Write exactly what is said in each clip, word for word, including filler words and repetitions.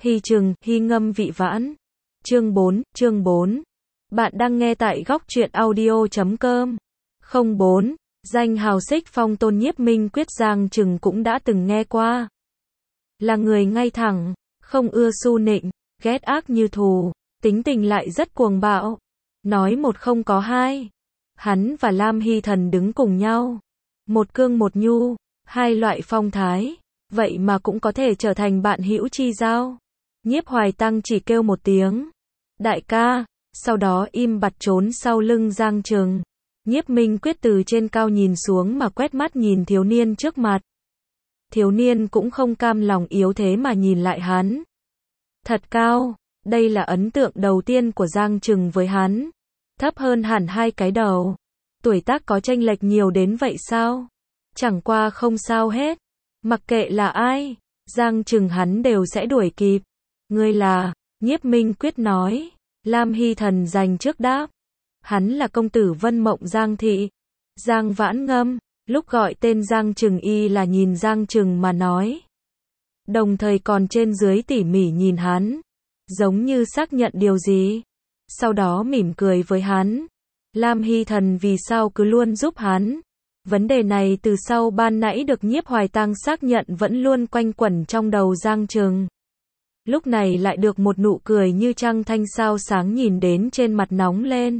Hy trừng, hy ngâm vị vãn. Chương bốn, chương bốn. Bạn đang nghe tại góc truyện audio chấm com. không bốn. Danh hào xích phong tôn Nhiếp Minh Quyết Giang Trừng cũng đã từng nghe qua. Là người ngay thẳng, không ưa su nịnh, ghét ác như thù, tính tình lại rất cuồng bạo. Nói một không có hai. Hắn và Lam Hy Thần đứng cùng nhau. Một cương một nhu, hai loại phong thái, vậy mà cũng có thể trở thành bạn hữu chi giao. Nhiếp Hoài Tăng chỉ kêu một tiếng, đại ca, sau đó im bặt trốn sau lưng Giang Trừng. Nhiếp Minh Quyết từ trên cao nhìn xuống mà quét mắt nhìn thiếu niên trước mặt. Thiếu niên cũng không cam lòng yếu thế mà nhìn lại hắn. Thật cao, đây là ấn tượng đầu tiên của Giang Trừng với hắn. Thấp hơn hẳn hai cái đầu. Tuổi tác có chênh lệch nhiều đến vậy sao? Chẳng qua không sao hết. Mặc kệ là ai, Giang Trừng hắn đều sẽ đuổi kịp. Ngươi là, Nhiếp Minh Quyết nói. Lam Hy Thần giành trước đáp. Hắn là công tử Vân Mộng Giang Thị. Giang Vãn Ngâm, lúc gọi tên Giang Trừng y là nhìn Giang Trừng mà nói. Đồng thời còn trên dưới tỉ mỉ nhìn hắn. Giống như xác nhận điều gì. Sau đó mỉm cười với hắn. Lam Hy Thần vì sao cứ luôn giúp hắn. Vấn đề này từ sau ban nãy được Nhiếp Hoài Tăng xác nhận vẫn luôn quanh quẩn trong đầu Giang Trừng. Lúc này lại được một nụ cười như trăng thanh sao sáng nhìn đến trên mặt nóng lên.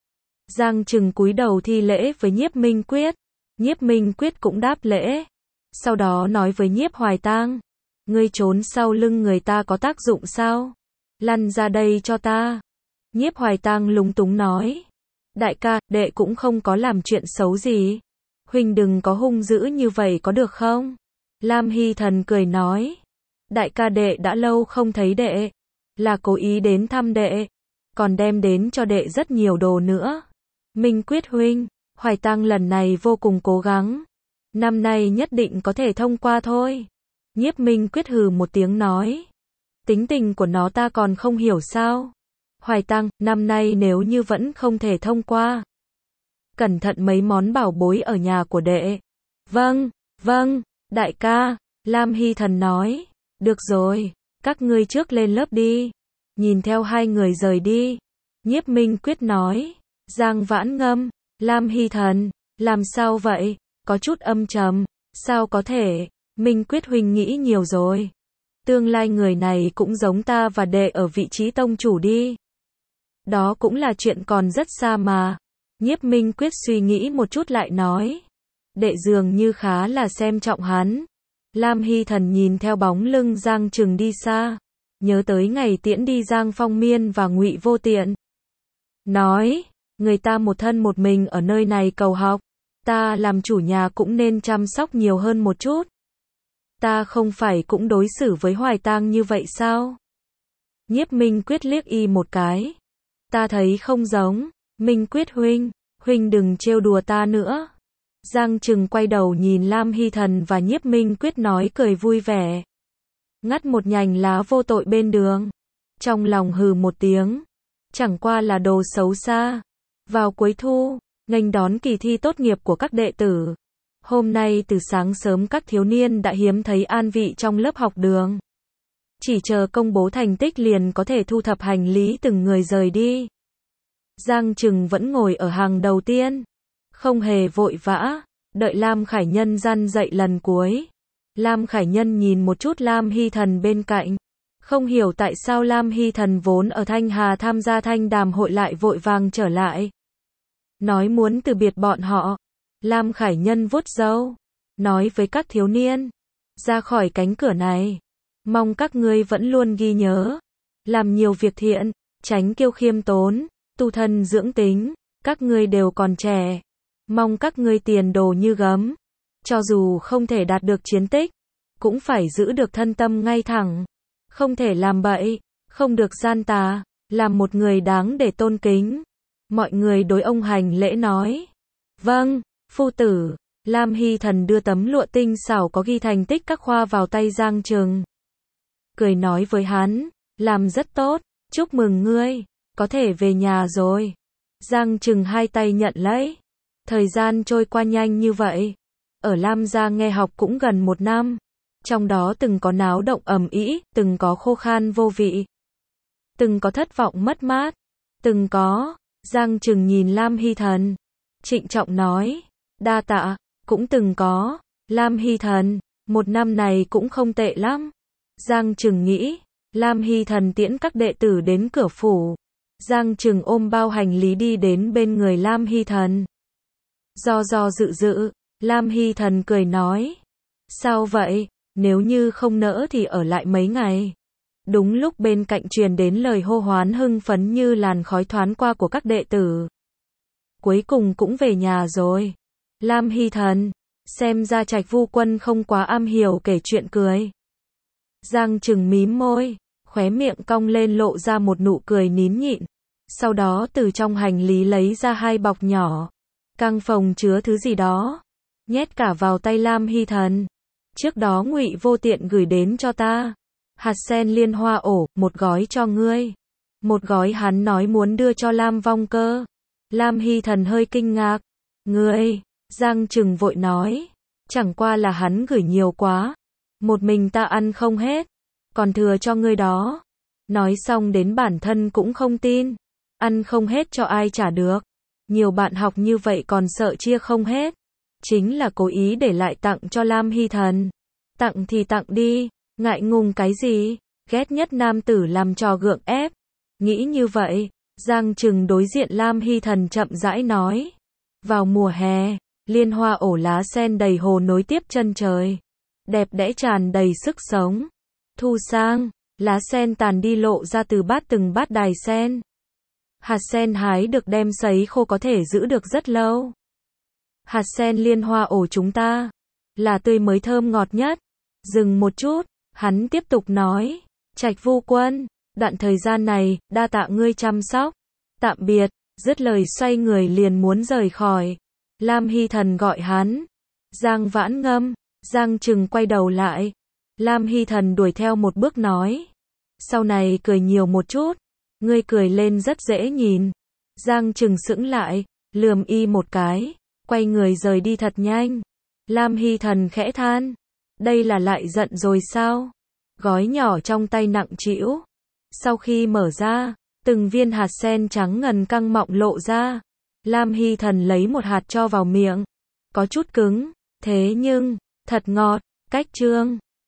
Giang Trừng cúi đầu thi lễ với Nhiếp Minh Quyết. Nhiếp Minh Quyết cũng đáp lễ. Sau đó nói với Nhiếp Hoài Tăng. Ngươi trốn sau lưng người ta có tác dụng sao? Lăn ra đây cho ta. Nhiếp Hoài Tăng lúng túng nói. Đại ca, đệ cũng không có làm chuyện xấu gì. Huynh đừng có hung dữ như vậy có được không? Lam Hy Thần cười nói. Đại ca đệ đã lâu không thấy đệ. Là cố ý đến thăm đệ. Còn đem đến cho đệ rất nhiều đồ nữa. Minh Quyết huynh, Hoài Tăng lần này vô cùng cố gắng. Năm nay nhất định có thể thông qua thôi. Nhiếp Minh Quyết hừ một tiếng nói. Tính tình của nó ta còn không hiểu sao. Hoài Tăng, năm nay nếu như vẫn không thể thông qua. Cẩn thận mấy món bảo bối ở nhà của đệ. Vâng, vâng, đại ca, Lam Hy Thần nói. Được rồi, các ngươi trước lên lớp đi. Nhìn theo hai người rời đi. Nhiếp Minh Quyết nói. Giang Vãn Ngâm, Lam Hy Thần, làm sao vậy? Có chút âm trầm. Sao có thể? Minh Quyết huynh nghĩ nhiều rồi. Tương lai người này cũng giống ta và đệ ở vị trí tông chủ đi. Đó cũng là chuyện còn rất xa mà. Nhiếp Minh Quyết suy nghĩ một chút lại nói. Đệ dường như khá là xem trọng hắn. Lam Hy Thần nhìn theo bóng lưng Giang Trừng đi xa. Nhớ tới ngày tiễn đi Giang Phong Miên và Ngụy Vô Tiện. Nói, người ta một thân một mình ở nơi này cầu học. Ta làm chủ nhà cũng nên chăm sóc nhiều hơn một chút. Ta không phải cũng đối xử với Hoài Tăng như vậy sao? Nhiếp Minh Quyết liếc y một cái. Ta thấy không giống. Minh Quyết huynh, huynh đừng trêu đùa ta nữa. Giang Trừng quay đầu nhìn Lam Hy Thần và Nhiếp Minh Quyết nói cười vui vẻ. Ngắt một nhành lá vô tội bên đường. Trong lòng hừ một tiếng. Chẳng qua là đồ xấu xa. Vào cuối thu, nghênh đón kỳ thi tốt nghiệp của các đệ tử. Hôm nay từ sáng sớm các thiếu niên đã hiếm thấy an vị trong lớp học đường. Chỉ chờ công bố thành tích liền có thể thu thập hành lý từng người rời đi. Giang Trừng vẫn ngồi ở hàng đầu tiên. Không hề vội vã. Đợi Lam Khải Nhân răn dạy lần cuối. Lam Khải Nhân nhìn một chút Lam Hy Thần bên cạnh. Không hiểu tại sao Lam Hy Thần vốn ở Thanh Hà tham gia thanh đàm hội lại vội vàng trở lại. Nói muốn từ biệt bọn họ. Lam Khải Nhân vuốt râu. Nói với các thiếu niên. Ra khỏi cánh cửa này. Mong các ngươi vẫn luôn ghi nhớ. Làm nhiều việc thiện. Tránh kiêu khiêm tốn. Tu thân dưỡng tính. Các ngươi đều còn trẻ. Mong các ngươi tiền đồ như gấm. Cho dù không thể đạt được chiến tích. Cũng phải giữ được thân tâm ngay thẳng. Không thể làm bậy. Không được gian tà. Làm một người đáng để tôn kính. Mọi người đối ông hành lễ nói. Vâng, phu tử. Lam Hy Thần đưa tấm lụa tinh xảo có ghi thành tích các khoa vào tay Giang Trừng. Cười nói với hắn. Làm rất tốt. Chúc mừng ngươi. Có thể về nhà rồi. Giang Trừng hai tay nhận lấy. Thời gian trôi qua nhanh như vậy. Ở Lam gia nghe học cũng gần một năm. Trong đó từng có náo động ầm ĩ, từng có khô khan vô vị, từng có thất vọng mất mát, từng có. Giang Trừng nhìn Lam Hy Thần, trịnh trọng nói, đa tạ, cũng từng có. Lam Hy Thần, một năm này cũng không tệ lắm. Giang Trừng nghĩ, Lam Hy Thần tiễn các đệ tử đến cửa phủ. Giang Trừng ôm bao hành lý đi đến bên người Lam Hy Thần. Do do dự dự, Lam Hy Thần cười nói, sao vậy, nếu như không nỡ thì ở lại mấy ngày. Đúng lúc bên cạnh truyền đến lời hô hoán hưng phấn như làn khói thoáng qua của các đệ tử. Cuối cùng cũng về nhà rồi. Lam Hy Thần, xem ra Trạch Vu Quân không quá am hiểu kể chuyện cười. Giang Trừng mím môi, khóe miệng cong lên lộ ra một nụ cười nín nhịn. Sau đó từ trong hành lý lấy ra hai bọc nhỏ, căng phồng chứa thứ gì đó, nhét cả vào tay Lam Hy Thần. Trước đó Ngụy Vô Tiện gửi đến cho ta. Hạt sen liên hoa ổ, một gói cho ngươi. Một gói hắn nói muốn đưa cho Lam Vong Cơ. Lam Hy Thần hơi kinh ngạc. Ngươi, Giang Trừng vội nói, chẳng qua là hắn gửi nhiều quá. Một mình ta ăn không hết, còn thừa cho ngươi đó. Nói xong đến bản thân cũng không tin. Ăn không hết cho ai trả được. Nhiều bạn học như vậy còn sợ chia không hết. Chính là cố ý để lại tặng cho Lam Hy Thần. Tặng thì tặng đi, ngại ngùng cái gì, ghét nhất nam tử làm trò gượng ép. Nghĩ như vậy, Giang Trừng đối diện Lam Hy Thần chậm rãi nói. Vào mùa hè, liên hoa ổ lá sen đầy hồ nối tiếp chân trời. Đẹp đẽ tràn đầy sức sống. Thu sang, lá sen tàn đi lộ ra từ bát từng bát đài sen. Hạt sen hái được đem sấy khô có thể giữ được rất lâu. Hạt sen liên hoa ổ chúng ta là tươi mới thơm ngọt nhất. Dừng một chút, hắn tiếp tục nói, Trạch Vu Quân, đoạn thời gian này, đa tạ ngươi chăm sóc. Tạm biệt, dứt lời xoay người liền muốn rời khỏi. Lam Hy Thần gọi hắn. Giang Vãn Ngâm, Giang Trừng quay đầu lại. Lam Hy Thần đuổi theo một bước nói, sau này cười nhiều một chút, ngươi cười lên rất dễ nhìn. Giang Trừng sững lại, lườm y một cái, quay người rời đi thật nhanh. Lam Hy Thần khẽ than, đây là lại giận rồi sao? Gói nhỏ trong tay nặng trĩu. Sau khi mở ra, từng viên hạt sen trắng ngần căng mọng lộ ra. Lam Hy Thần lấy một hạt cho vào miệng. Có chút cứng, thế nhưng, thật ngọt. Cách chương